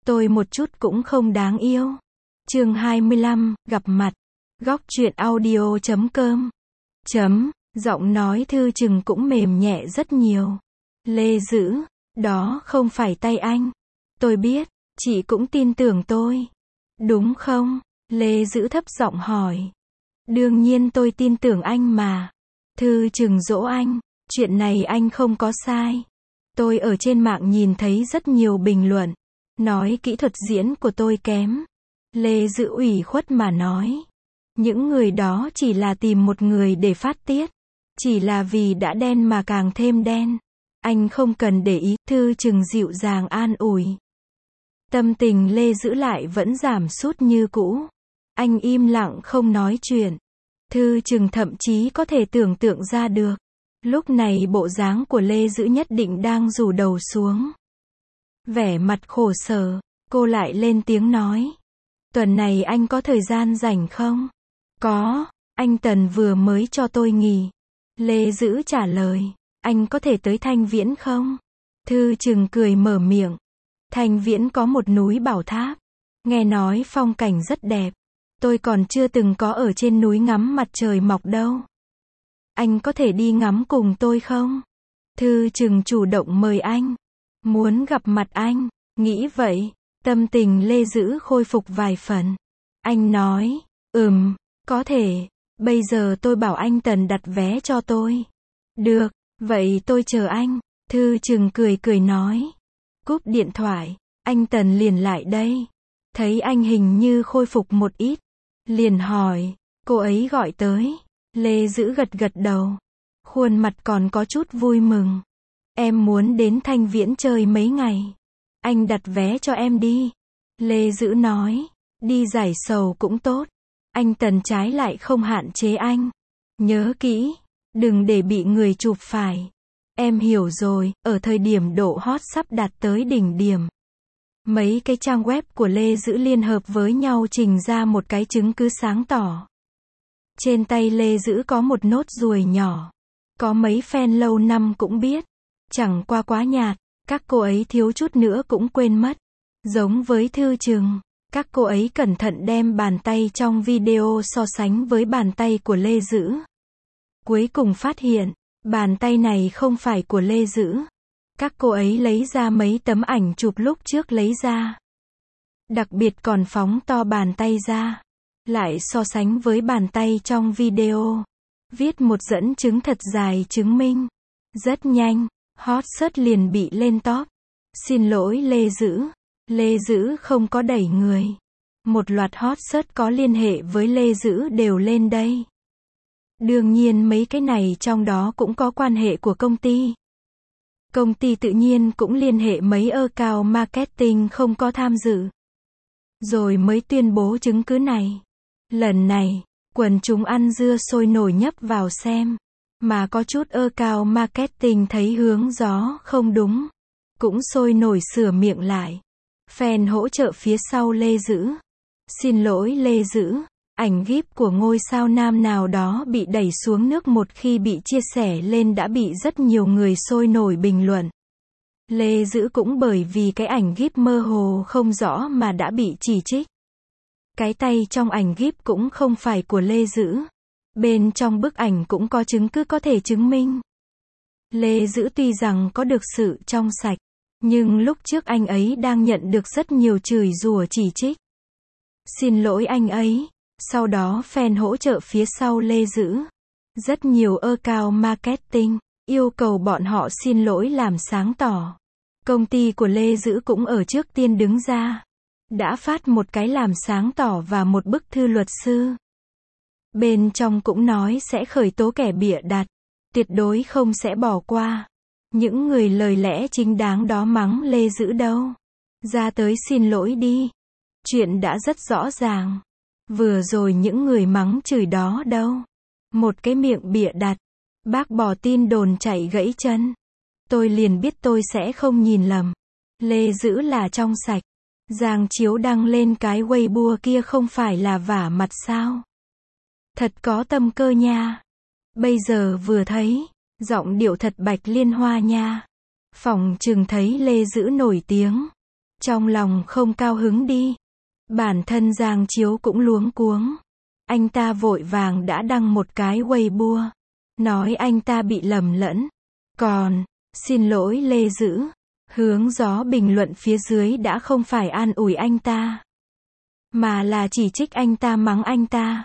Tôi một chút cũng không đáng yêu. Chương 25, gặp mặt. Góc truyện audio.com. Giọng nói Thư Trừng cũng mềm nhẹ rất nhiều. Lê Dữ, đó không phải tay anh. Tôi biết, chị cũng tin tưởng tôi. Đúng không? Lê Dữ thấp giọng hỏi. Đương nhiên tôi tin tưởng anh mà. Thư Trừng dỗ anh, chuyện này anh không có sai. Tôi ở trên mạng nhìn thấy rất nhiều bình luận, nói kỹ thuật diễn của tôi kém. Lê Dữ ủy khuất mà nói. Những người đó chỉ là tìm một người để phát tiết. Chỉ là vì đã đen mà càng thêm đen. Anh không cần để ý, Thư Trừng dịu dàng an ủi. Tâm tình Lê Dữ lại vẫn giảm sút như cũ. Anh im lặng không nói chuyện. Thư Trừng thậm chí có thể tưởng tượng ra được. Lúc này bộ dáng của Lê Dữ nhất định đang rủ đầu xuống. Vẻ mặt khổ sở, cô lại lên tiếng nói. Tuần này anh có thời gian rảnh không? Có, anh Tần vừa mới cho tôi nghỉ. Lê Dữ trả lời. Anh có thể tới Thanh Viễn không? Thư Trừng cười mở miệng. Thanh Viễn có một núi bảo tháp. Nghe nói phong cảnh rất đẹp. Tôi còn chưa từng có ở trên núi ngắm mặt trời mọc đâu. Anh có thể đi ngắm cùng tôi không? Thư Trừng chủ động mời anh. Muốn gặp mặt anh. Nghĩ vậy, tâm tình Lê Dữ khôi phục vài phần. Anh nói, có thể. Bây giờ tôi bảo anh Tần đặt vé cho tôi. Được, vậy tôi chờ anh. Thư Trừng cười nói. Cúp điện thoại, anh Tần liền lại đây. Thấy anh hình như khôi phục một ít. Liền hỏi, cô ấy gọi tới. Lê Dữ gật đầu. Khuôn mặt còn có chút vui mừng. Em muốn đến Thanh Viễn chơi mấy ngày. Anh đặt vé cho em đi. Lê Dữ nói, đi giải sầu cũng tốt. Anh Tần trái lại không hạn chế anh. Nhớ kỹ, đừng để bị người chụp phải. Em hiểu rồi, ở thời điểm độ hot sắp đạt tới đỉnh điểm. Mấy cái trang web của Lê Dữ liên hợp với nhau trình ra một cái chứng cứ sáng tỏ. Trên tay Lê Dữ có một nốt ruồi nhỏ. Có mấy fan lâu năm cũng biết. Chẳng qua quá nhạt, các cô ấy thiếu chút nữa cũng quên mất. Giống với Thư Trừng, các cô ấy cẩn thận đem bàn tay trong video so sánh với bàn tay của Lê Dữ. Cuối cùng phát hiện, bàn tay này không phải của Lê Dữ. Các cô ấy lấy ra mấy tấm ảnh chụp lúc trước lấy ra. Đặc biệt còn phóng to bàn tay ra. Lại so sánh với bàn tay trong video. Viết một dẫn chứng thật dài chứng minh. Rất nhanh, hot search liền bị lên top. Xin lỗi Lê Dữ. Lê Dữ không có đẩy người. Một loạt hot search có liên hệ với Lê Dữ đều lên đây. Đương nhiên mấy cái này trong đó cũng có quan hệ của công ty. Công ty tự nhiên cũng liên hệ mấy account marketing không có tham dự. Rồi mới tuyên bố chứng cứ này. Lần này, quần chúng ăn dưa sôi nổi nhấp vào xem. Mà có chút account marketing thấy hướng gió không đúng. Cũng sôi nổi sửa miệng lại. Fan hỗ trợ phía sau Lê Dữ. Xin lỗi Lê Dữ. Ảnh gif của ngôi sao nam nào đó bị đẩy xuống nước một khi bị chia sẻ lên đã bị rất nhiều người sôi nổi bình luận. Lê Dữ cũng bởi vì cái ảnh gif mơ hồ không rõ mà đã bị chỉ trích. Cái tay trong ảnh gif cũng không phải của Lê Dữ. Bên trong bức ảnh cũng có chứng cứ có thể chứng minh. Lê Dữ tuy rằng có được sự trong sạch, nhưng lúc trước anh ấy đang nhận được rất nhiều chửi rủa chỉ trích. Xin lỗi anh ấy. Sau đó fan hỗ trợ phía sau Lê Dữ. Rất nhiều account marketing yêu cầu bọn họ xin lỗi làm sáng tỏ. Công ty của Lê Dữ cũng ở trước tiên đứng ra. Đã phát một cái làm sáng tỏ và một bức thư luật sư. Bên trong cũng nói sẽ khởi tố kẻ bịa đặt. Tuyệt đối không sẽ bỏ qua. Những người lời lẽ chính đáng đó mắng Lê Dữ đâu. Ra tới xin lỗi đi. Chuyện đã rất rõ ràng. Vừa rồi những người mắng chửi đó đâu. Một cái miệng bịa đặt. Bác bỏ tin đồn chạy gãy chân. Tôi liền biết tôi sẽ không nhìn lầm. Lê Dữ là trong sạch. Giang Chiếu đăng lên cái Weibo kia không phải là vả mặt sao. Thật có tâm cơ nha. Bây giờ vừa thấy, giọng điệu thật Bạch Liên Hoa nha. Phỏng chừng thấy Lê Dữ nổi tiếng. Trong lòng không cao hứng đi. Bản thân Giang Chiếu cũng luống cuống. Anh ta vội vàng đã đăng một cái Weibo. Nói anh ta bị lầm lẫn. Còn, xin lỗi Lê Dữ. Hướng Gió bình luận phía dưới đã không phải an ủi anh ta, mà là chỉ trích anh ta, mắng anh ta.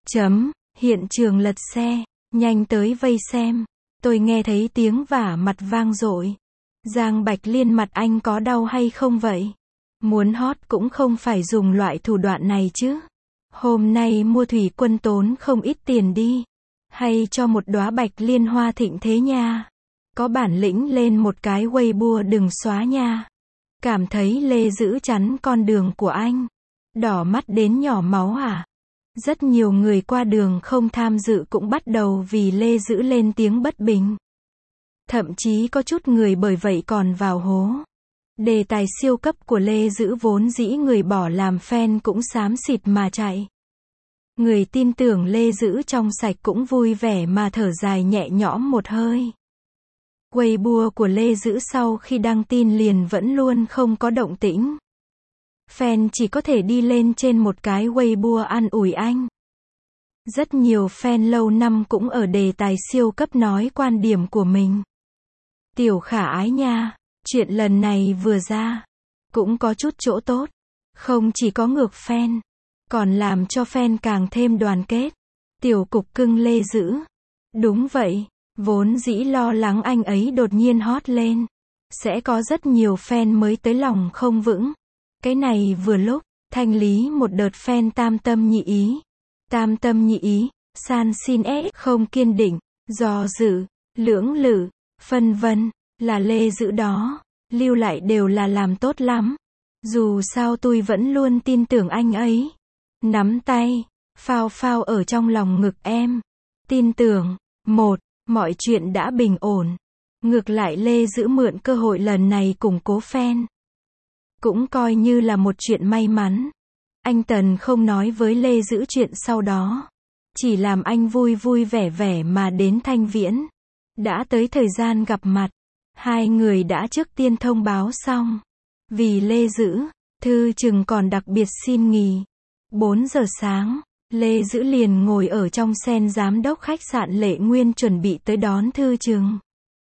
Hiện trường lật xe, nhanh tới vây xem. Tôi nghe thấy tiếng vả mặt vang dội. Giang Bạch Liên, mặt anh có đau hay không vậy? Muốn hot cũng không phải dùng loại thủ đoạn này chứ. Hôm nay mua thủy quân tốn không ít tiền đi. Hay cho một đóa bạch liên hoa thịnh thế nha. Có bản lĩnh lên một cái Weibo đừng xóa nha. Cảm thấy Lê Dữ chắn con đường của anh. Đỏ mắt đến nhỏ máu à? Rất nhiều người qua đường không tham dự cũng bắt đầu vì Lê Dữ lên tiếng bất bình. Thậm chí có chút người bởi vậy còn vào hố. Đề tài siêu cấp của Lê Dữ vốn dĩ người bỏ làm fan cũng xám xịt mà chạy. Người tin tưởng Lê Dữ trong sạch cũng vui vẻ mà thở dài nhẹ nhõm một hơi. Weibo của Lê Dữ sau khi đăng tin liền vẫn luôn không có động tĩnh. Fan chỉ có thể đi lên trên một cái Weibo an ủi anh. Rất nhiều fan lâu năm cũng ở đề tài siêu cấp nói quan điểm của mình. Tiểu Khả Ái nha, chuyện lần này vừa ra, cũng có chút chỗ tốt. Không chỉ có ngược fan, còn làm cho fan càng thêm đoàn kết. Tiểu Cục Cưng Lê Dữ. Đúng vậy, vốn dĩ lo lắng anh ấy đột nhiên hot lên. Sẽ có rất nhiều fan mới tới lòng không vững. Cái này vừa lúc, thanh lý một đợt fan tam tâm nhị ý. Tam tâm nhị ý, san xin không kiên định, do dự, lưỡng lự, phân vân, là Lê Dữ đó. Lưu lại đều là làm tốt lắm. Dù sao tôi vẫn luôn tin tưởng anh ấy. Nắm tay, phao phao ở trong lòng ngực em. Tin tưởng, mọi chuyện đã bình ổn. Ngược lại Lê Dữ mượn cơ hội lần này củng cố fan. Cũng coi như là một chuyện may mắn. Anh Tần không nói với Lê Dữ chuyện sau đó. Chỉ làm anh vui vui vẻ vẻ mà đến Thanh Viễn. Đã tới thời gian gặp mặt. Hai người đã trước tiên thông báo xong. Vì Lê Dữ, Thư Chừng còn đặc biệt xin nghỉ. 4 giờ sáng, Lê Dữ liền ngồi ở trong sen giám đốc khách sạn Lệ Nguyên chuẩn bị tới đón Thư Chừng.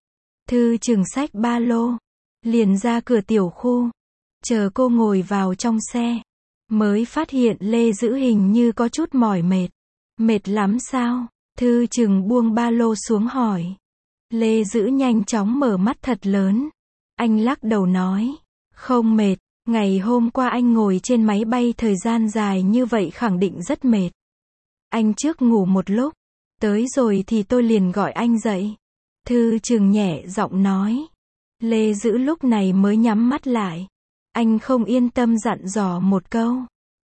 Thư Chừng xách ba lô, liền ra cửa tiểu khu. Chờ cô ngồi vào trong xe, mới phát hiện Lê Dữ hình như có chút mỏi mệt. Mệt lắm sao? Thư Chừng buông ba lô xuống hỏi. Lê Dữ nhanh chóng mở mắt thật lớn. Anh lắc đầu nói, không mệt, ngày hôm qua anh ngồi trên máy bay thời gian dài như vậy khẳng định rất mệt. Anh trước ngủ một lúc, tới rồi thì tôi liền gọi anh dậy. Thư Chừng nhẹ giọng nói. Lê Dữ lúc này mới nhắm mắt lại. Anh không yên tâm dặn dò một câu.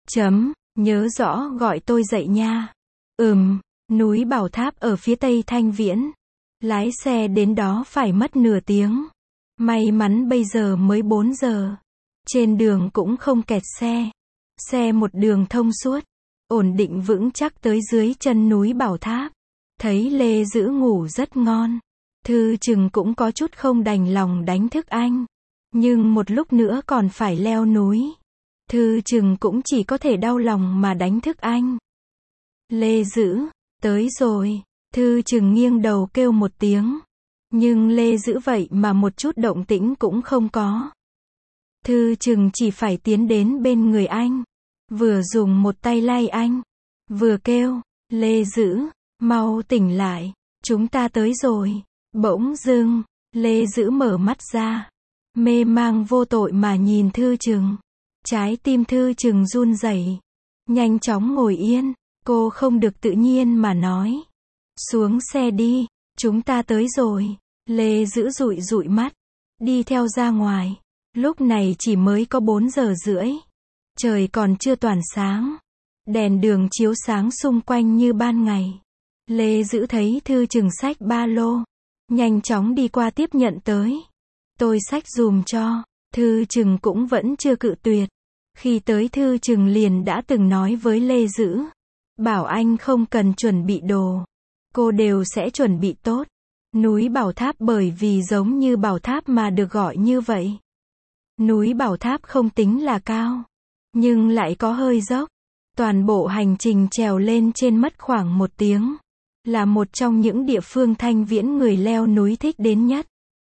Nhớ rõ gọi tôi dậy nha. Núi Bảo Tháp ở phía tây Thanh Viễn. Lái xe đến đó phải mất nửa tiếng. May mắn bây giờ mới 4 giờ. Trên đường cũng không kẹt xe. Xe một đường thông suốt. Ổn định vững chắc tới dưới chân núi Bảo Tháp. Thấy Lê Dữ ngủ rất ngon. Thư Chừng cũng có chút không đành lòng đánh thức anh. Nhưng một lúc nữa còn phải leo núi. Thư Chừng cũng chỉ có thể đau lòng mà đánh thức anh. Lê Dữ, tới rồi. Thư Chừng nghiêng đầu kêu một tiếng. Nhưng Lê Dữ vậy mà một chút động tĩnh cũng không có. Thư Chừng chỉ phải tiến đến bên người anh. Vừa dùng một tay lay anh. Vừa kêu, Lê Dữ, mau tỉnh lại. Chúng ta tới rồi. Bỗng dưng, Lê Dữ mở mắt ra. Mê mang vô tội mà nhìn Thư Chừng. Trái tim Thư Chừng run rẩy. Nhanh chóng ngồi yên. Cô không được tự nhiên mà nói. Xuống xe đi, chúng ta tới rồi. Lê Dữ dụi dụi mắt. Đi theo ra ngoài. Lúc này chỉ mới có 4 giờ rưỡi. Trời còn chưa toàn sáng. Đèn đường chiếu sáng xung quanh như ban ngày. Lê Dữ thấy Thư Chừng xách ba lô. Nhanh chóng đi qua tiếp nhận tới. Tôi xách dùm cho. Thư Chừng cũng vẫn chưa cự tuyệt. Khi tới Thư Chừng liền đã từng nói với Lê Dữ. Bảo anh không cần chuẩn bị đồ. Cô đều sẽ chuẩn bị tốt. Núi Bảo Tháp bởi vì giống như Bảo Tháp mà được gọi như vậy. Núi Bảo Tháp không tính là cao, nhưng lại có hơi dốc. Toàn bộ hành trình trèo lên trên mất khoảng 1 tiếng. Là một trong những địa phương Thanh Viễn người leo núi thích đến nhất.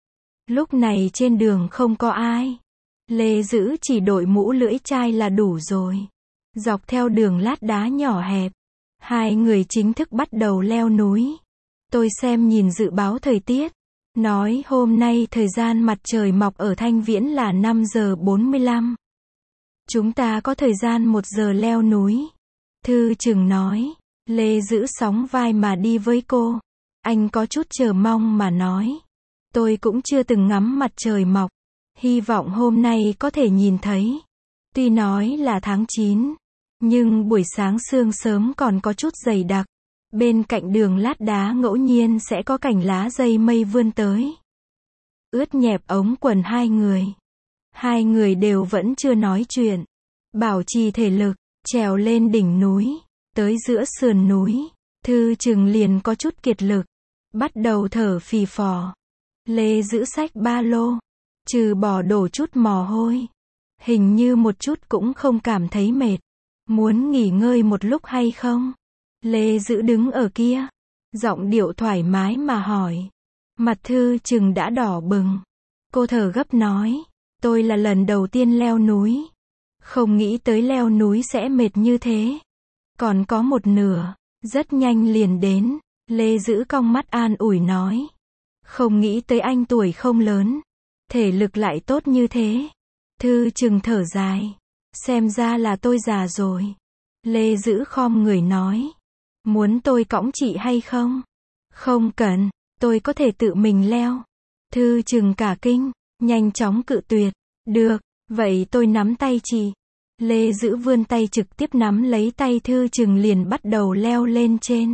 Lúc này trên đường không có ai. Lê Dữ chỉ đội mũ lưỡi chai là đủ rồi. Dọc theo đường lát đá nhỏ hẹp, hai người chính thức bắt đầu leo núi. Tôi xem nhìn dự báo thời tiết, nói hôm nay thời gian mặt trời mọc ở Thanh Viễn là 5 giờ 45. Chúng ta có thời gian 1 giờ leo núi. Thư Chừng nói. Lê Dữ sóng vai mà đi với cô. Anh có chút chờ mong mà nói. Tôi cũng chưa từng ngắm mặt trời mọc. Hy vọng hôm nay có thể nhìn thấy. Tuy nói là tháng 9, nhưng buổi sáng sương sớm còn có chút dày đặc. Bên cạnh đường lát đá ngẫu nhiên sẽ có cành lá dây mây vươn tới. Ướt nhẹp ống quần hai người. Hai người đều vẫn chưa nói chuyện. Bảo trì thể lực, trèo lên đỉnh núi. Tới giữa sườn núi, Thư Chừng liền có chút kiệt lực. Bắt đầu thở phì phò. Lê Dữ xách ba lô. Trừ bỏ đổ chút mồ hôi. Hình như một chút cũng không cảm thấy mệt. Muốn nghỉ ngơi một lúc hay không? Lê Dữ đứng ở kia. Giọng điệu thoải mái mà hỏi. Mặt Thư Chừng đã đỏ bừng. Cô thở gấp nói. Tôi là lần đầu tiên leo núi. Không nghĩ tới leo núi sẽ mệt như thế. Còn có một nửa. Rất nhanh liền đến. Lê Dữ cong mắt an ủi nói. Không nghĩ tới anh tuổi không lớn. Thể lực lại tốt như thế. Thư Chừng thở dài. Xem ra là tôi già rồi. Lê Dữ khom người nói. Muốn tôi cõng chị hay không? Không cần, tôi có thể tự mình leo. Thư Chừng cả kinh, nhanh chóng cự tuyệt. Được, vậy tôi nắm tay chị. Lê Dữ vươn tay trực tiếp nắm lấy tay Thư Chừng liền bắt đầu leo lên trên.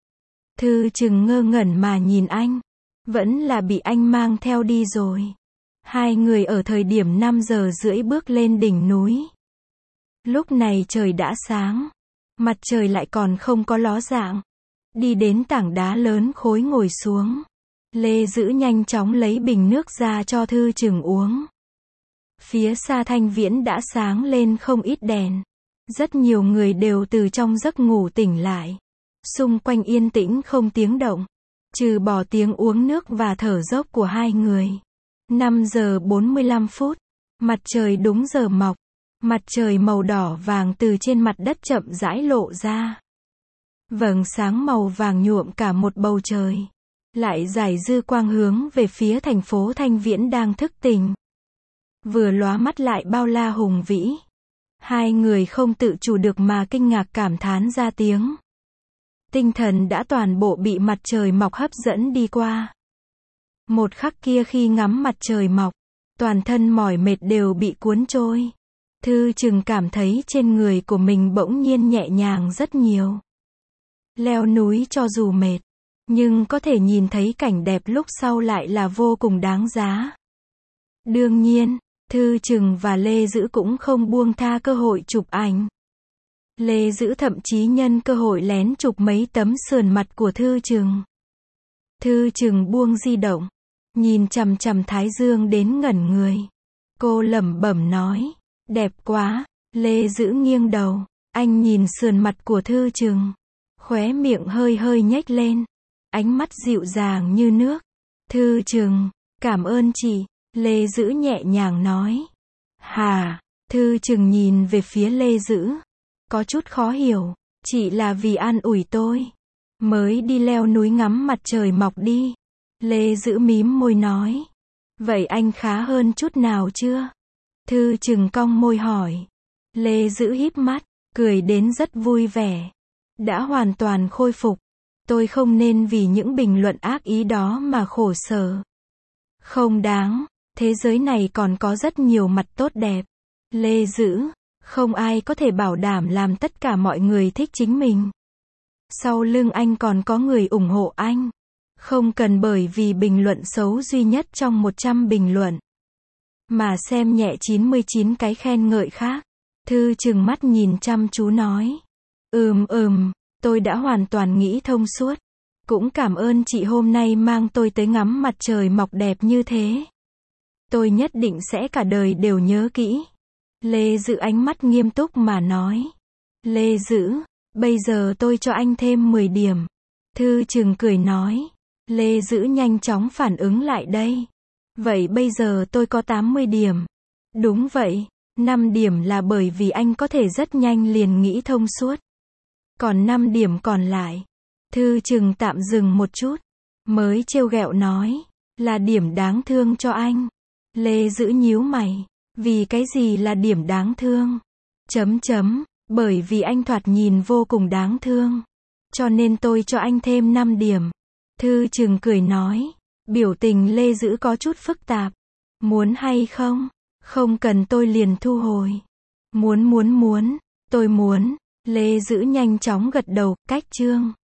Thư Chừng ngơ ngẩn mà nhìn anh. Vẫn là bị anh mang theo đi rồi. Hai người ở thời điểm 5 giờ rưỡi bước lên đỉnh núi. Lúc này trời đã sáng. Mặt trời lại còn không có ló dạng. Đi đến tảng đá lớn khối ngồi xuống. Lê Dữ nhanh chóng lấy bình nước ra cho Thư Chừng uống. Phía xa Thanh Viễn đã sáng lên không ít đèn. Rất nhiều người đều từ trong giấc ngủ tỉnh lại. Xung quanh yên tĩnh không tiếng động. Trừ bỏ tiếng uống nước và thở dốc của hai người. 5 giờ 45 phút. Mặt trời đúng giờ mọc. Mặt trời màu đỏ vàng từ trên mặt đất chậm rãi lộ ra. Vầng sáng màu vàng nhuộm cả một bầu trời. Lại rải dư quang hướng về phía thành phố Thanh Viễn đang thức tỉnh. Vừa lóa mắt lại bao la hùng vĩ. Hai người không tự chủ được mà kinh ngạc cảm thán ra tiếng. Tinh thần đã toàn bộ bị mặt trời mọc hấp dẫn đi qua. Một khắc kia khi ngắm mặt trời mọc, toàn thân mỏi mệt đều bị cuốn trôi. Thư Chừng cảm thấy trên người của mình bỗng nhiên nhẹ nhàng rất nhiều. Leo núi cho dù mệt, nhưng có thể nhìn thấy cảnh đẹp lúc sau lại là vô cùng đáng giá. Đương nhiên, Thư Chừng và Lê Dữ cũng không buông tha cơ hội chụp ảnh. Lê Dữ thậm chí nhân cơ hội lén chụp mấy tấm sườn mặt của Thư Chừng. Thư Chừng buông di động, nhìn chằm chằm Thái Dương đến ngẩn người. Cô lẩm bẩm nói, đẹp quá. Lê Dữ nghiêng đầu, anh nhìn sườn mặt của Thư Chừng, khóe miệng hơi hơi nhếch lên, ánh mắt dịu dàng như nước. Thư Chừng, cảm ơn chị. Lê Dữ nhẹ nhàng nói. Hà. Thư Chừng nhìn về phía Lê Dữ, có chút khó hiểu. Chị là vì an ủi tôi mới đi leo núi ngắm mặt trời mọc đi. Lê Dữ mím môi nói. Vậy anh khá hơn chút nào chưa? Thư Chừng cong môi hỏi. Lê Dữ híp mắt, cười đến rất vui vẻ. Đã hoàn toàn khôi phục. Tôi không nên vì những bình luận ác ý đó mà khổ sở. Không đáng, thế giới này còn có rất nhiều mặt tốt đẹp. Lê Dữ, không ai có thể bảo đảm làm tất cả mọi người thích chính mình. Sau lưng anh còn có người ủng hộ anh. Không cần bởi vì bình luận xấu duy nhất trong 100 bình luận mà xem nhẹ 99 cái khen ngợi khác. Thư Chừng mắt nhìn chăm chú nói. Tôi đã hoàn toàn nghĩ thông suốt. Cũng cảm ơn chị hôm nay mang tôi tới ngắm mặt trời mọc đẹp như thế. Tôi nhất định sẽ cả đời đều nhớ kỹ. Lê Dữ ánh mắt nghiêm túc mà nói. Lê Dữ, bây giờ tôi cho anh thêm 10 điểm. Thư Trừng cười nói. Lê Dữ nhanh chóng phản ứng lại đây. Vậy bây giờ tôi có 80 điểm. Đúng vậy, 5 điểm là bởi vì anh có thể rất nhanh liền nghĩ thông suốt. Còn 5 điểm còn lại. Thư Trừng tạm dừng một chút. Mới trêu ghẹo nói. Là điểm đáng thương cho anh. Lê Dữ nhíu mày. Vì cái gì là điểm đáng thương? Bởi vì anh thoạt nhìn vô cùng đáng thương. Cho nên tôi cho anh thêm 5 điểm. Thư Trừng cười nói. Biểu tình Lê Dữ có chút phức tạp. Muốn hay không? Không cần tôi liền thu hồi. Muốn. Tôi muốn. Lê Dữ nhanh chóng gật đầu, cách chương.